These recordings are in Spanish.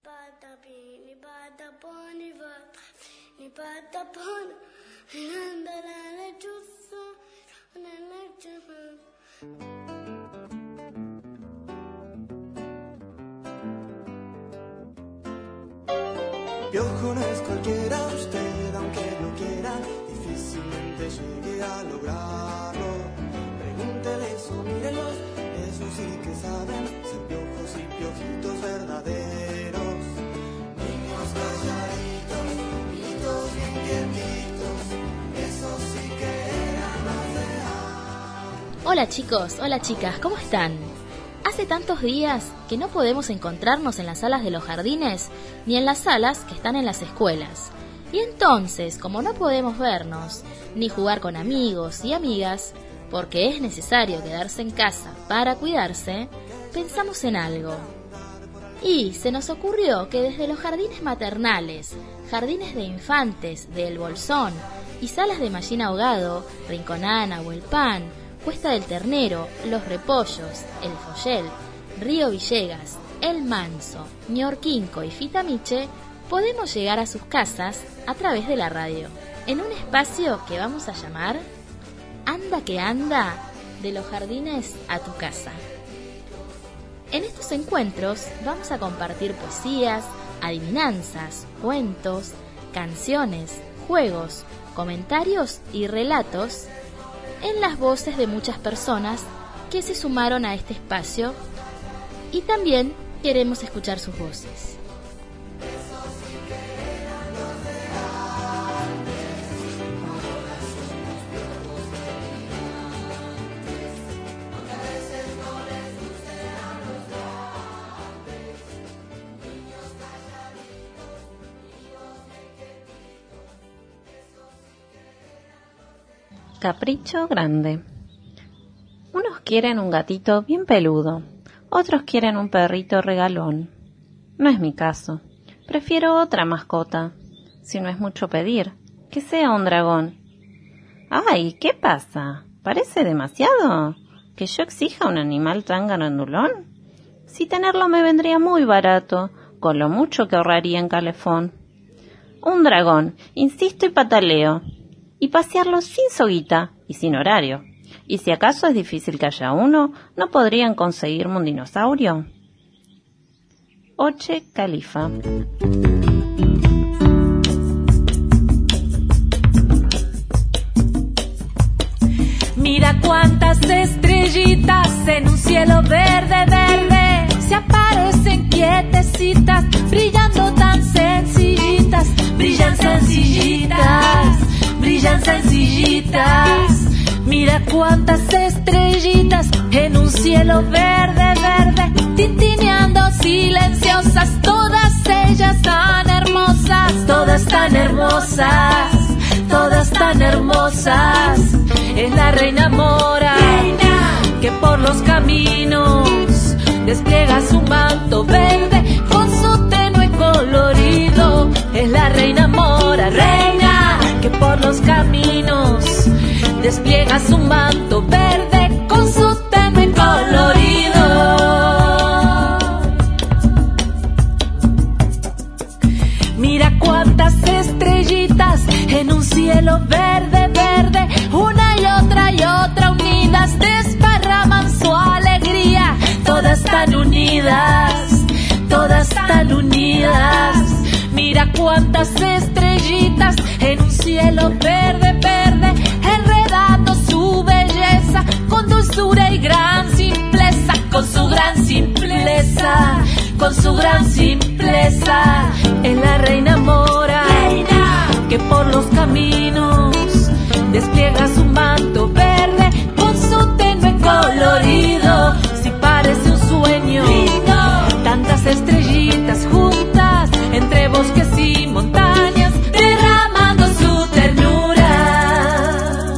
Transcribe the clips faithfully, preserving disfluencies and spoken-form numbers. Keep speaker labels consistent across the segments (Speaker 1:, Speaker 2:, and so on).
Speaker 1: Piojo no es cualquiera, usted aunque lo quiera, difícilmente llegue a lograrlo. Pregúntele eso, mírenlos, eso sí que saben, ser piojos y piojitos verdaderos. Niños calladitos, niñitos bien quietitos, eso sí que eran más real.
Speaker 2: Hola chicos, hola chicas, ¿cómo están? Hace tantos días que no podemos encontrarnos en las salas de los jardines ni en las salas que están en las escuelas. Y entonces, como no podemos vernos ni jugar con amigos y amigas, porque es necesario quedarse en casa para cuidarse, pensamos en algo. Y se nos ocurrió que desde los jardines maternales, jardines de infantes de El Bolsón y salas de Mallín Ahogado, Rinconana, Huelpán, Cuesta del Ternero, Los Repollos, El Follel, Río Villegas, El Manso, Ñorquinco y Fitamiche, podemos llegar a sus casas a través de la radio, en un espacio que vamos a llamar Anda que Anda, de los jardines a tu casa. En estos encuentros vamos a compartir poesías, adivinanzas, cuentos, canciones, juegos, comentarios y relatos en las voces de muchas personas que se sumaron a este espacio, y también queremos escuchar sus voces.
Speaker 3: Capricho grande. Unos quieren un gatito bien peludo, otros quieren un perrito regalón. No es mi caso. Prefiero otra mascota. Si no es mucho pedir, que sea un dragón. ¡Ay! ¿Qué pasa? ¿Parece demasiado? ¿Que yo exija un animal tan grandulón? Si tenerlo me vendría muy barato, con lo mucho que ahorraría en calefón. Un dragón, insisto y pataleo. Y pasearlo sin soguita y sin horario. Y si acaso es difícil que haya uno, ¿no podrían conseguirme un dinosaurio? Oche Califa.
Speaker 4: Mira cuántas estrellitas en un cielo verde, verde, se aparecen quietecitas, brillando tan sencillitas, brillan sencillitas. Brillan sencillitas. Mira cuántas estrellitas en un cielo verde, verde, tintineando silenciosas, todas ellas tan hermosas, todas tan hermosas, todas tan hermosas. Es la reina mora, reina, que por los caminos despliega su manto verde con su tenue colorido. Es la reina mora, reina, que por los caminos despliega su manto verde con su tenue colorido. Mira cuántas estrellitas en un cielo verde, verde, una y otra y otra unidas, desparraman su alegría, todas tan unidas, todas tan unidas. Mira cuántas estrellitas en un cielo verde, verde, enredando su belleza con dulzura y gran simpleza, con su gran simpleza, con su gran simpleza. Es la reina mora, reina, que por los caminos despliega su manto verde con su tenue colorido. Si parece un sueño, lindo, tantas estrellitas juntas entre bosques y montañas, derramando su ternura.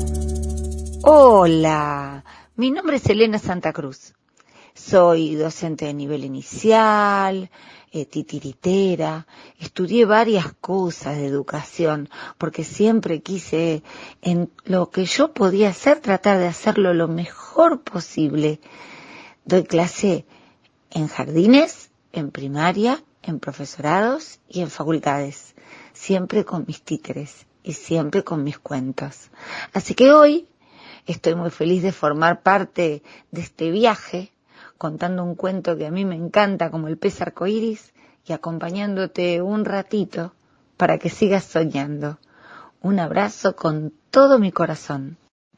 Speaker 5: Hola, mi nombre es Elena Santa Cruz. Soy docente de nivel inicial, eh, titiritera. Estudié varias cosas de educación porque siempre quise, en lo que yo podía hacer, tratar de hacerlo lo mejor posible. Doy clase en jardines, en primaria en profesorados y en facultades, siempre con mis títeres y siempre con mis cuentos. Así que hoy estoy muy feliz de formar parte de este viaje, contando un cuento que a mí me encanta como el pez arcoíris y acompañándote un ratito para que sigas soñando. Un abrazo con todo mi corazón.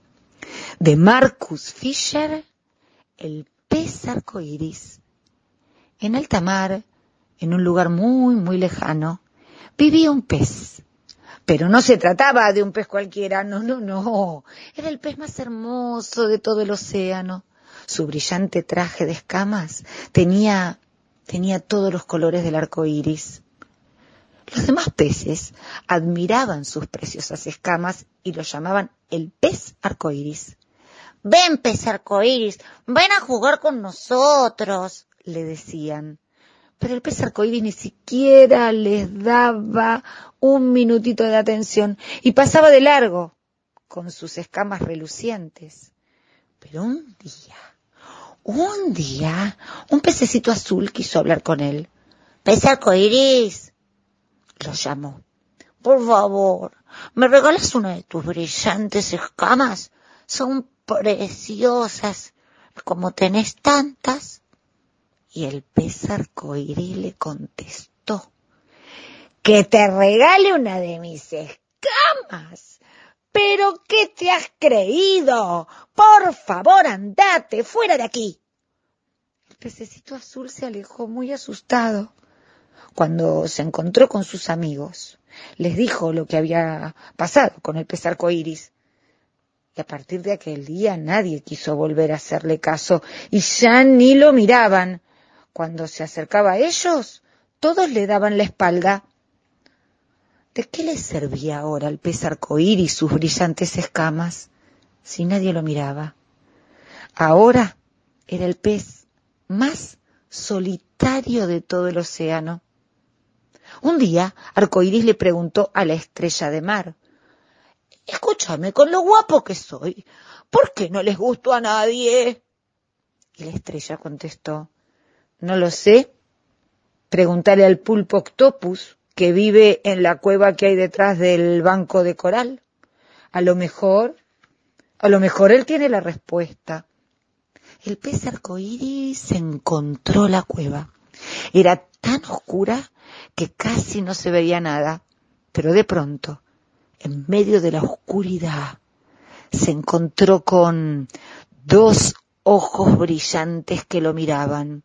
Speaker 5: De Marcus Fisher, el pez arcoíris. En alta mar, en un lugar muy, muy lejano, vivía un pez. Pero no se trataba de un pez cualquiera, no, no, no. Era el pez más hermoso de todo el océano. Su brillante traje de escamas tenía, tenía todos los colores del arco iris. Los demás peces admiraban sus preciosas escamas y lo llamaban el pez arcoíris. «Ven, pez arcoíris, ven a jugar con nosotros», le decían. Pero el pez arcoíris ni siquiera les daba un minutito de atención y pasaba de largo con sus escamas relucientes. Pero un día, un día, un pececito azul quiso hablar con él. «Pez arcoíris», lo llamó. «Por favor, ¿me regalas una de tus brillantes escamas? Son preciosas, como tenés tantas». Y el pez arcoíris le contestó: «Que te regale una de mis escamas. ¿Pero qué te has creído? Por favor, andate fuera de aquí». El pececito azul se alejó muy asustado. Cuando se encontró con sus amigos, les dijo lo que había pasado con el pez arcoíris. Y a partir de aquel día nadie quiso volver a hacerle caso y ya ni lo miraban. Cuando se acercaba a ellos, todos le daban la espalda. ¿De qué les servía ahora al pez arcoíris sus brillantes escamas si nadie lo miraba? Ahora era el pez más solitario de todo el océano. Un día, Arcoíris le preguntó a la estrella de mar: «Escúchame, con lo guapo que soy, ¿por qué no les gusto a nadie?» Y la estrella contestó: «No lo sé. Pregúntale al pulpo octopus que vive en la cueva que hay detrás del banco de coral. A lo mejor, a lo mejor él tiene la respuesta». El pez arcoíris se encontró la cueva. Era tan oscura que casi no se veía nada, pero de pronto, en medio de la oscuridad, se encontró con dos ojos brillantes que lo miraban.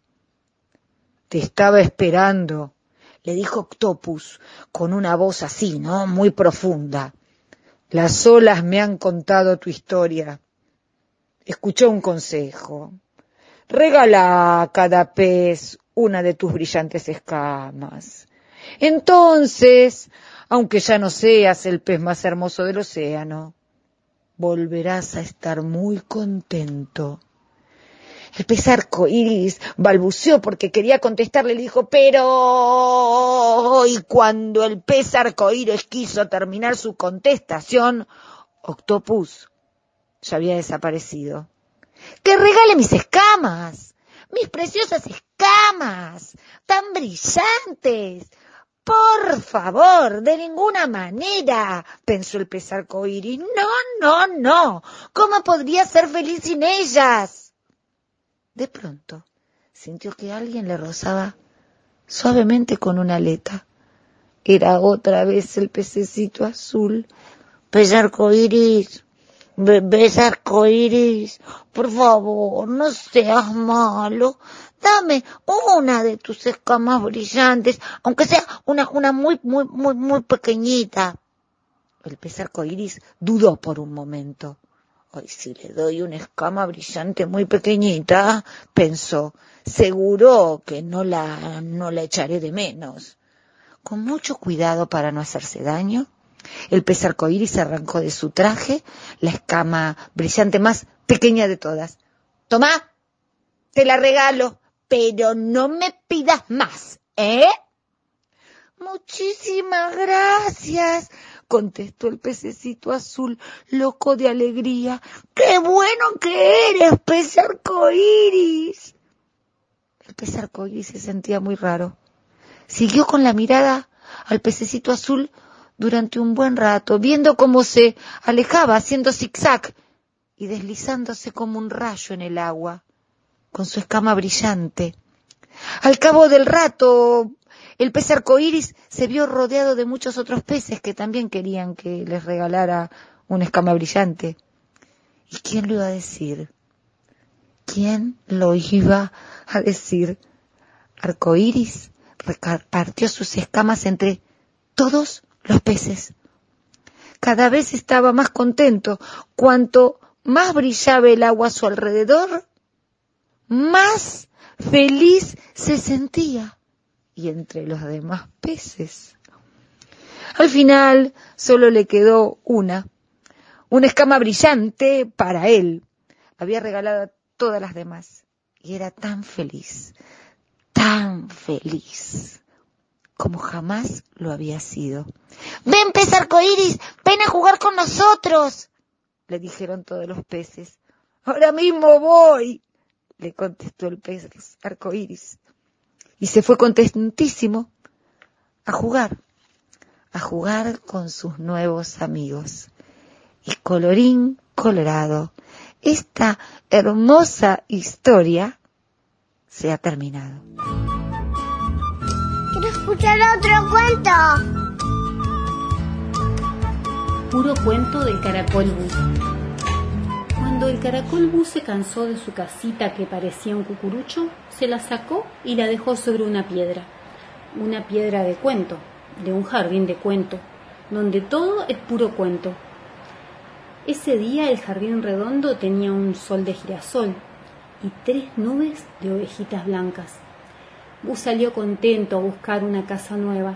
Speaker 5: «Te estaba esperando», le dijo Octopus con una voz así, ¿no?, muy profunda. «Las olas me han contado tu historia. Escuchá un consejo. Regala a cada pez una de tus brillantes escamas. Entonces, aunque ya no seas el pez más hermoso del océano, volverás a estar muy contento». El pez arcoíris balbuceó porque quería contestarle, le dijo: «Pero...». Y cuando el pez arcoíris quiso terminar su contestación, Octopus ya había desaparecido. «¡Que regale mis escamas! ¡Mis preciosas escamas! ¡Tan brillantes! Por favor, de ninguna manera», pensó el pez arcoíris. «No, no, no. ¿Cómo podría ser feliz sin ellas?». De pronto sintió que alguien le rozaba suavemente con una aleta. Era otra vez el pececito azul. «Pez arcoíris, pez arcoíris, por favor, no seas malo. Dame una de tus escamas brillantes, aunque sea una, una muy, muy, muy, muy pequeñita». El pez arcoíris dudó por un momento. «Ay, si le doy una escama brillante muy pequeñita», pensó, «seguro que no la, no la echaré de menos». Con mucho cuidado para no hacerse daño, el pez arcoíris arrancó de su traje la escama brillante más pequeña de todas. «Tomá, te la regalo, pero no me pidas más, ¿eh?» «Muchísimas gracias», contestó el pececito azul, loco de alegría. «¡Qué bueno que eres, pez arcoíris!». El pez arcoíris se sentía muy raro. Siguió con la mirada al pececito azul durante un buen rato, viendo cómo se alejaba haciendo zigzag y deslizándose como un rayo en el agua, con su escama brillante. Al cabo del rato, el pez arcoíris se vio rodeado de muchos otros peces que también querían que les regalara una escama brillante. ¿Y quién lo iba a decir? ¿Quién lo iba a decir? Arcoíris repartió sus escamas entre todos los peces. Cada vez estaba más contento. Cuanto más brillaba el agua a su alrededor, más feliz se sentía. Y entre los demás peces. Al final solo le quedó una, una escama brillante para él. Había regalado a todas las demás y era tan feliz, tan feliz como jamás lo había sido. «Ven, pez arcoíris, ven a jugar con nosotros», le dijeron todos los peces. «Ahora mismo voy», le contestó el pez arcoíris. Y se fue contentísimo a jugar, a jugar con sus nuevos amigos. Y colorín colorado, esta hermosa historia se ha terminado.
Speaker 6: Quiero escuchar otro cuento.
Speaker 7: Puro cuento del caracol Bu. Cuando el caracol Bu se cansó de su casita que parecía un cucurucho, se la sacó y la dejó sobre una piedra. Una piedra de cuento, de un jardín de cuento, donde todo es puro cuento. Ese día el jardín redondo tenía un sol de girasol y tres nubes de ovejitas blancas. Bu salió contento a buscar una casa nueva.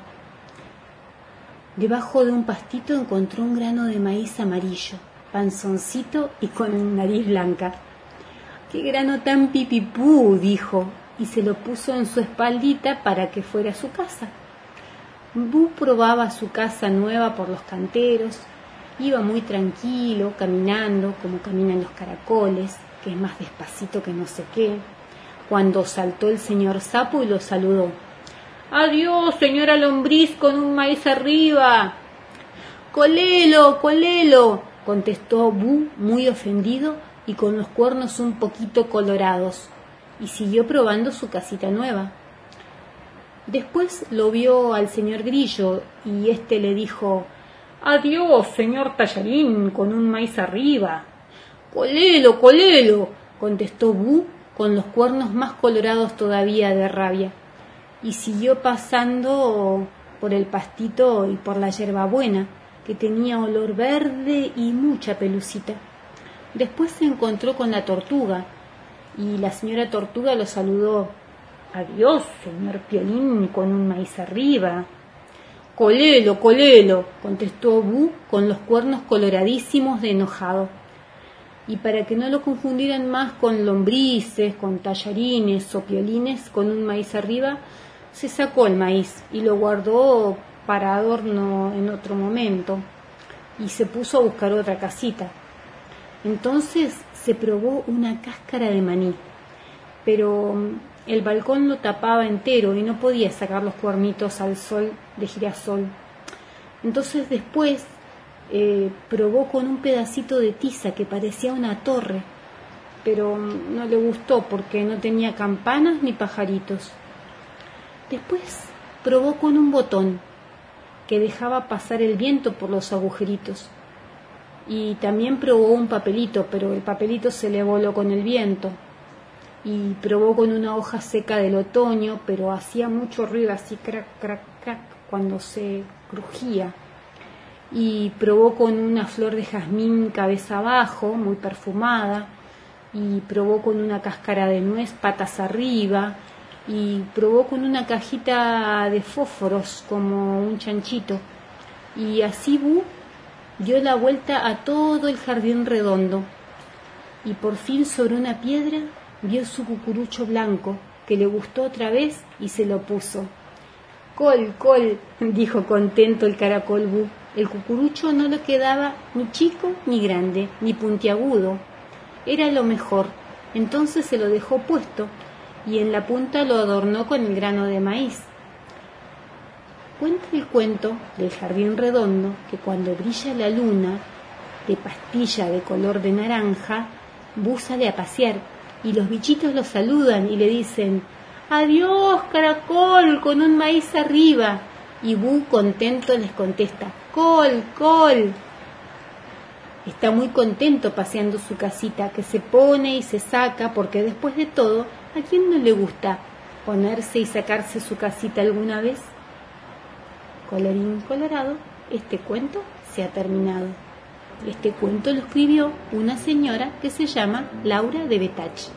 Speaker 7: Debajo de un pastito encontró un grano de maíz amarillo, panzoncito y con nariz blanca. «¡Qué grano tan pipipú!», dijo, y se lo puso en su espaldita para que fuera a su casa. Bu probaba su casa nueva por los canteros, iba muy tranquilo, caminando como caminan los caracoles, que es más despacito que no sé qué, cuando saltó el señor sapo y lo saludó. «¡Adiós, señora lombriz con un maíz arriba!». «¡Colelo, colelo!», contestó Bu muy ofendido y con los cuernos un poquito colorados, y siguió probando su casita nueva. Después lo vio al señor Grillo y éste le dijo: «Adiós, señor Tallarín con un maíz arriba». «¡Colelo, colelo!», contestó Bu con los cuernos más colorados todavía de rabia, y siguió pasando por el pastito y por la hierbabuena, que tenía olor verde y mucha pelucita. Después se encontró con la tortuga, y la señora tortuga lo saludó: «Adiós, señor Piolín con un maíz arriba». «Colelo, colelo», contestó Bu con los cuernos coloradísimos de enojado. Y para que no lo confundieran más con lombrices, con tallarines o piolines con un maíz arriba, se sacó el maíz y lo guardó para adorno en otro momento, y se puso a buscar otra casita. Entonces se probó una cáscara de maní, pero el balcón lo tapaba entero y no podía sacar los cuernitos al sol de girasol. Entonces después eh, probó con un pedacito de tiza que parecía una torre, pero no le gustó porque no tenía campanas ni pajaritos. Después probó con un botón que dejaba pasar el viento por los agujeritos. Y también probó un papelito, pero el papelito se le voló con el viento. Y probó con una hoja seca del otoño, pero hacía mucho ruido, así crac, crac, crac, cuando se crujía. Y probó con una flor de jazmín cabeza abajo, muy perfumada. Y probó con una cáscara de nuez patas arriba. Y probó con una cajita de fósforos como un chanchito. Y así Bu dio la vuelta a todo el jardín redondo. Y por fin sobre una piedra vio su cucurucho blanco, que le gustó otra vez y se lo puso. «Col, col», dijo contento el caracol Bu. El cucurucho no le quedaba ni chico ni grande, ni puntiagudo. Era lo mejor. Entonces se lo dejó puesto y en la punta lo adornó con el grano de maíz. Cuenta el cuento del jardín redondo que cuando brilla la luna de pastilla de color de naranja, Bu sale a pasear y los bichitos lo saludan y le dicen «¡Adiós, caracol, con un maíz arriba!» Y Bu contento les contesta «¡Col, col!». Está muy contento paseando su casita, que se pone y se saca, porque después de todo, ¿a quién no le gusta ponerse y sacarse su casita alguna vez? Colorín colorado, este cuento se ha terminado. Este cuento lo escribió una señora que se llama Laura de Betach.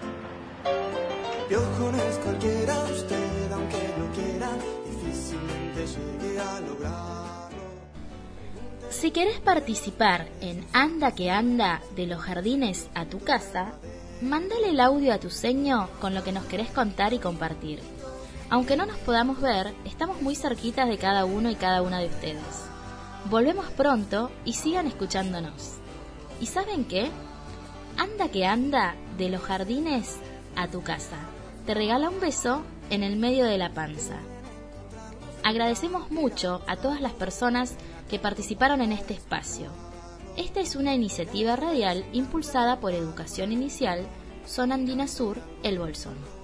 Speaker 1: Piojo no es cualquiera, usted aunque lo quiera, difícilmente llegue a lograrlo.
Speaker 2: Si querés participar en Anda que Anda de los jardines a tu casa, mándale el audio a tu seño con lo que nos querés contar y compartir. Aunque no nos podamos ver, estamos muy cerquitas de cada uno y cada una de ustedes. Volvemos pronto y sigan escuchándonos. ¿Y saben qué? Anda que Anda de los jardines a tu casa. Te regala un beso en el medio de la panza. Agradecemos mucho a todas las personas que participaron en este espacio. Esta es una iniciativa radial impulsada por Educación Inicial, Zona Andina Sur, El Bolsón.